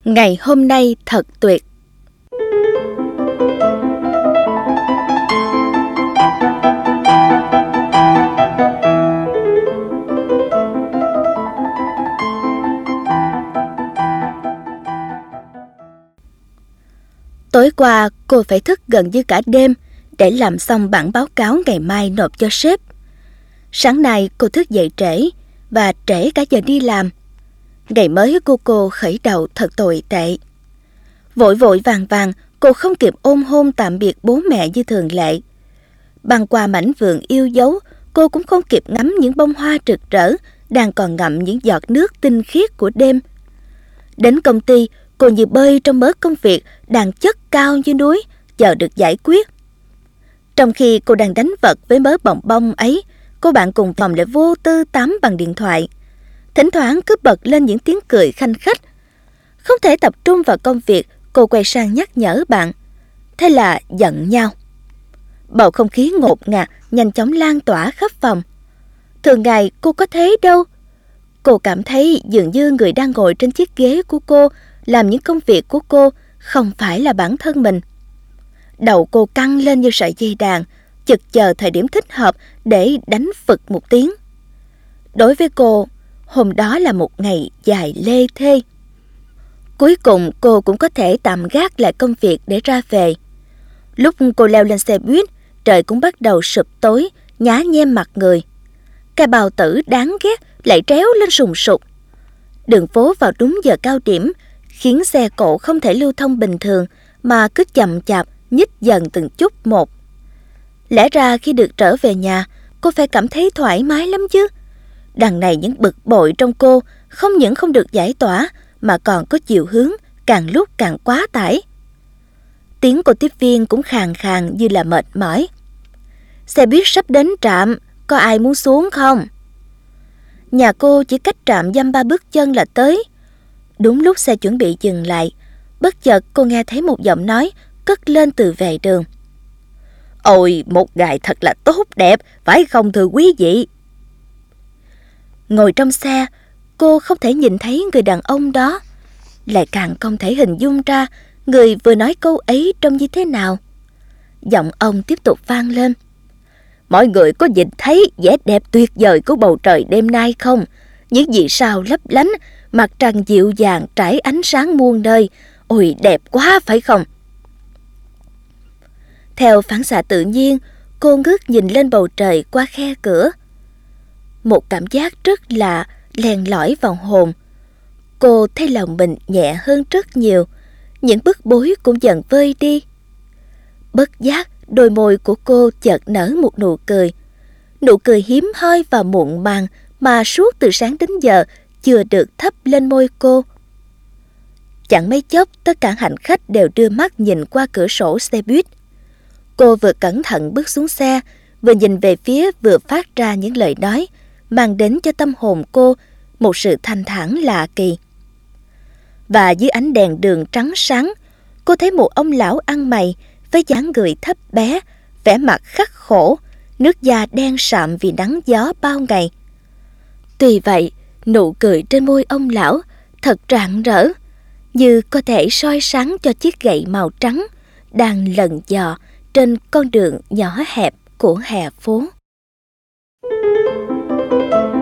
Ngày hôm nay thật tuyệt. Tối qua cô phải thức gần như cả đêm để làm xong bản báo cáo ngày mai nộp cho sếp. Sáng nay cô thức dậy trễ và trễ cả giờ đi làm. Ngày mới của cô khởi đầu thật tồi tệ. Vội vội vàng vàng, cô không kịp ôm hôn tạm biệt bố mẹ như thường lệ. Băng qua mảnh vườn yêu dấu, cô cũng không kịp ngắm những bông hoa rực rỡ đang còn ngậm những giọt nước tinh khiết của đêm. Đến công ty, cô như bơi trong mớ công việc đang chất cao như núi, chờ được giải quyết. Trong khi cô đang đánh vật với mớ bồng bông ấy, cô bạn cùng phòng lại vô tư tám bằng điện thoại. Thỉnh thoảng cứ bật lên những tiếng cười khanh khách. Không thể tập trung vào công việc, cô quay sang nhắc nhở bạn. Thế là giận nhau. Bầu không khí ngột ngạt nhanh chóng lan tỏa khắp phòng. Thường ngày cô có thế đâu. Cô cảm thấy dường như người đang ngồi trên chiếc ghế của cô, làm những công việc của cô, không phải là bản thân mình. Đầu cô căng lên như sợi dây đàn, chực chờ thời điểm thích hợp để đánh phực một tiếng. Đối với cô, hôm đó là một ngày dài lê thê. Cuối cùng cô cũng có thể tạm gác lại công việc để ra về. Lúc cô leo lên xe buýt, trời cũng bắt đầu sụp tối, nhá nhem mặt người. Cái bao tử đáng ghét lại tréo lên sùng sục. Đường phố vào đúng giờ cao điểm khiến xe cộ không thể lưu thông bình thường mà cứ chậm chạp nhích dần từng chút một. Lẽ ra khi được trở về nhà, cô phải cảm thấy thoải mái lắm chứ. Đằng này những bực bội trong cô không những không được giải tỏa mà còn có chiều hướng càng lúc càng quá tải. Tiếng của tiếp viên cũng khàn khàn như là mệt mỏi. Xe buýt sắp đến trạm, có ai muốn xuống không? Nhà cô chỉ cách trạm dăm ba bước chân là tới. Đúng lúc xe chuẩn bị dừng lại, bất chợt cô nghe thấy một giọng nói cất lên từ vệ đường. Ôi, một ngày thật là tốt đẹp, phải không thưa quý vị? Ngồi trong xe, cô không thể nhìn thấy người đàn ông đó, lại càng không thể hình dung ra người vừa nói câu ấy trông như thế nào. Giọng ông tiếp tục vang lên. Mọi người có nhìn thấy vẻ đẹp tuyệt vời của bầu trời đêm nay không? Những vì sao lấp lánh, mặt trăng dịu dàng trải ánh sáng muôn nơi. Ôi, đẹp quá phải không? Theo phản xạ tự nhiên, cô ngước nhìn lên bầu trời qua khe cửa. Một cảm giác rất lạ len lỏi vào hồn. Cô thấy lòng mình nhẹ hơn rất nhiều, những bức bối cũng dần vơi đi. Bất giác, đôi môi của cô chợt nở một nụ cười. Nụ cười hiếm hoi và muộn màng mà suốt từ sáng đến giờ chưa được thắp lên môi cô. Chẳng mấy chốc, tất cả hành khách đều đưa mắt nhìn qua cửa sổ xe buýt. Cô vừa cẩn thận bước xuống xe, vừa nhìn về phía vừa phát ra những lời nói, mang đến cho tâm hồn cô một sự thanh thản lạ kỳ. Và dưới ánh đèn đường trắng sáng, cô thấy một ông lão ăn mày với dáng người thấp bé, vẻ mặt khắc khổ, nước da đen sạm vì nắng gió bao ngày. Tuy vậy, nụ cười trên môi ông lão thật rạng rỡ, như có thể soi sáng cho chiếc gậy màu trắng đang lần dò trên con đường nhỏ hẹp của hè phố.